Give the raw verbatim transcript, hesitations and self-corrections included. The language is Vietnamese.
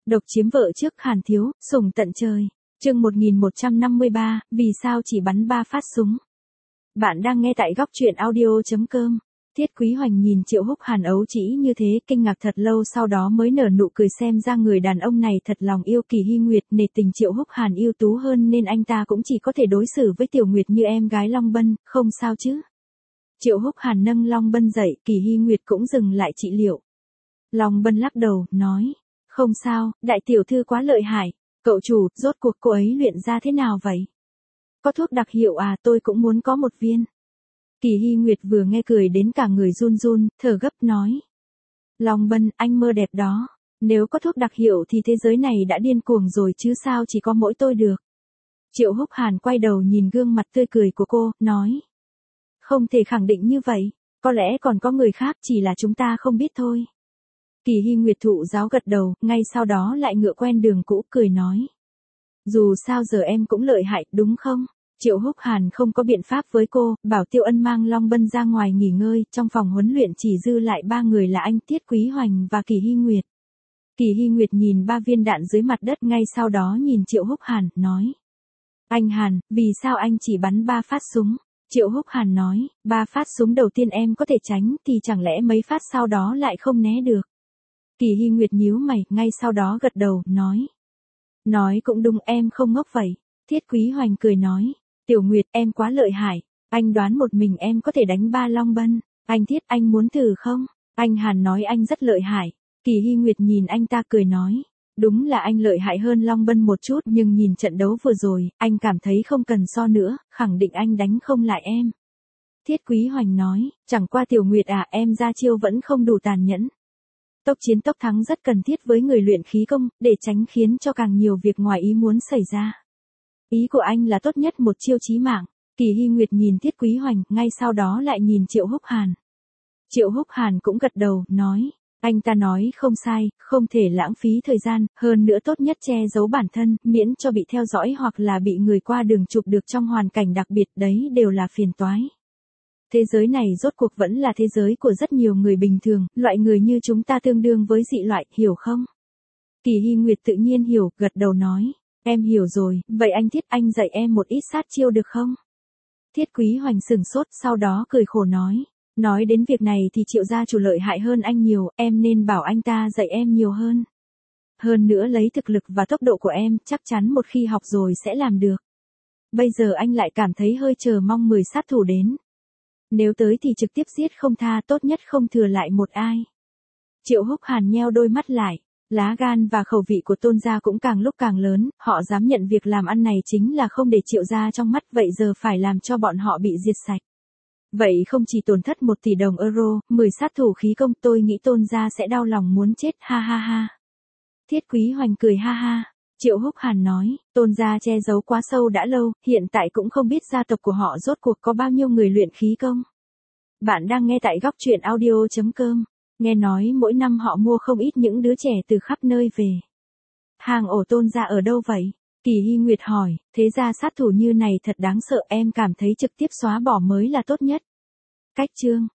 Độc chiếm vợ trước Hàn thiếu, sủng tận trời. Chương một nghìn một trăm năm mươi ba, vì sao chỉ bắn ba phát súng. Bạn đang nghe tại góc truyện audio chấm com. Tiết Quý Hoành nhìn Triệu Húc Hàn ấu trĩ như thế, kinh ngạc thật lâu, sau đó mới nở nụ cười, xem ra người đàn ông này thật lòng yêu Kỳ Hy Nguyệt, nể tình Triệu Húc Hàn ưu tú hơn nên anh ta cũng chỉ có thể đối xử với Tiểu Nguyệt như em gái Long Bân, không sao chứ. Triệu Húc Hàn nâng Long Bân dậy, Kỳ Hy Nguyệt cũng dừng lại trị liệu. Long Bân lắc đầu, nói, không sao, đại tiểu thư quá lợi hại. Cậu chủ, rốt cuộc cô ấy luyện ra thế nào vậy? Có thuốc đặc hiệu à, tôi cũng muốn có một viên. Kỳ Hy Nguyệt vừa nghe cười đến cả người run run, thở gấp nói. Long Bân, anh mơ đẹp đó. Nếu có thuốc đặc hiệu thì thế giới này đã điên cuồng rồi chứ sao chỉ có mỗi tôi được. Triệu Húc Hàn quay đầu nhìn gương mặt tươi cười của cô, nói. Không thể khẳng định như vậy, có lẽ còn có người khác, chỉ là chúng ta không biết thôi. Kỳ Hy Nguyệt thụ giáo gật đầu, ngay sau đó lại ngựa quen đường cũ, cười nói. Dù sao giờ em cũng lợi hại, đúng không? Triệu Húc Hàn không có biện pháp với cô, bảo Tiêu Ân mang Long Bân ra ngoài nghỉ ngơi, trong phòng huấn luyện chỉ dư lại ba người là anh, Tiết Quý Hoành và Kỳ Hy Nguyệt. Kỳ Hy Nguyệt nhìn ba viên đạn dưới mặt đất, ngay sau đó nhìn Triệu Húc Hàn, nói. Anh Hàn, vì sao anh chỉ bắn ba phát súng? Triệu Húc Hàn nói, ba phát súng đầu tiên em có thể tránh, thì chẳng lẽ mấy phát sau đó lại không né được? Kỳ Hy Nguyệt nhíu mày, ngay sau đó gật đầu, nói. Nói cũng đúng, em không ngốc vậy. Thiết Quý Hoành cười nói. Tiểu Nguyệt, em quá lợi hại. Anh đoán một mình em có thể đánh ba Long Bân. Anh Thiết, anh muốn thử không? Anh Hàn nói anh rất lợi hại. Kỳ Hy Nguyệt nhìn anh ta cười nói. Đúng là anh lợi hại hơn Long Bân một chút, nhưng nhìn trận đấu vừa rồi, anh cảm thấy không cần so nữa, khẳng định anh đánh không lại em. Thiết Quý Hoành nói, chẳng qua Tiểu Nguyệt à, em ra chiêu vẫn không đủ tàn nhẫn. Tốc chiến tốc thắng rất cần thiết với người luyện khí công, để tránh khiến cho càng nhiều việc ngoài ý muốn xảy ra. Ý của anh là tốt nhất một chiêu chí mạng. Kỳ Hy Nguyệt nhìn Thiết Quý Hoành, ngay sau đó lại nhìn Triệu Húc Hàn. Triệu Húc Hàn cũng gật đầu, nói, anh ta nói không sai, không thể lãng phí thời gian, hơn nữa tốt nhất che giấu bản thân, miễn cho bị theo dõi hoặc là bị người qua đường chụp được trong hoàn cảnh đặc biệt, đấy đều là phiền toái. Thế giới này rốt cuộc vẫn là thế giới của rất nhiều người bình thường, loại người như chúng ta tương đương với dị loại, hiểu không? Kỳ Hy Nguyệt tự nhiên hiểu, gật đầu nói, em hiểu rồi, vậy anh Thiết, anh dạy em một ít sát chiêu được không? Thiết Quý Hoành sừng sốt, sau đó cười khổ nói, nói đến việc này thì Triệu gia chủ lợi hại hơn anh nhiều, em nên bảo anh ta dạy em nhiều hơn. Hơn nữa lấy thực lực và tốc độ của em, chắc chắn một khi học rồi sẽ làm được. Bây giờ anh lại cảm thấy hơi chờ mong mười sát thủ đến. Nếu tới thì trực tiếp giết không tha, tốt nhất không thừa lại một ai. Triệu Húc Hàn nheo đôi mắt lại, lá gan và khẩu vị của Tôn gia cũng càng lúc càng lớn, họ dám nhận việc làm ăn này chính là không để Triệu gia trong mắt, vậy giờ phải làm cho bọn họ bị diệt sạch. Vậy không chỉ tổn thất một tỷ đồng euro, mười sát thủ khí công, tôi nghĩ Tôn gia sẽ đau lòng muốn chết, ha ha ha. Thiết Quý Hoành cười ha ha. Triệu Húc Hàn nói, Tôn gia che giấu quá sâu đã lâu, hiện tại cũng không biết gia tộc của họ rốt cuộc có bao nhiêu người luyện khí công. Bạn đang nghe tại góc truyện audio chấm com. Nghe nói mỗi năm họ mua không ít những đứa trẻ từ khắp nơi về. Hàng ổ Tôn gia ở đâu vậy? Kỳ Hy Nguyệt hỏi, thế ra sát thủ như này thật đáng sợ, em cảm thấy trực tiếp xóa bỏ mới là tốt nhất. Cách chương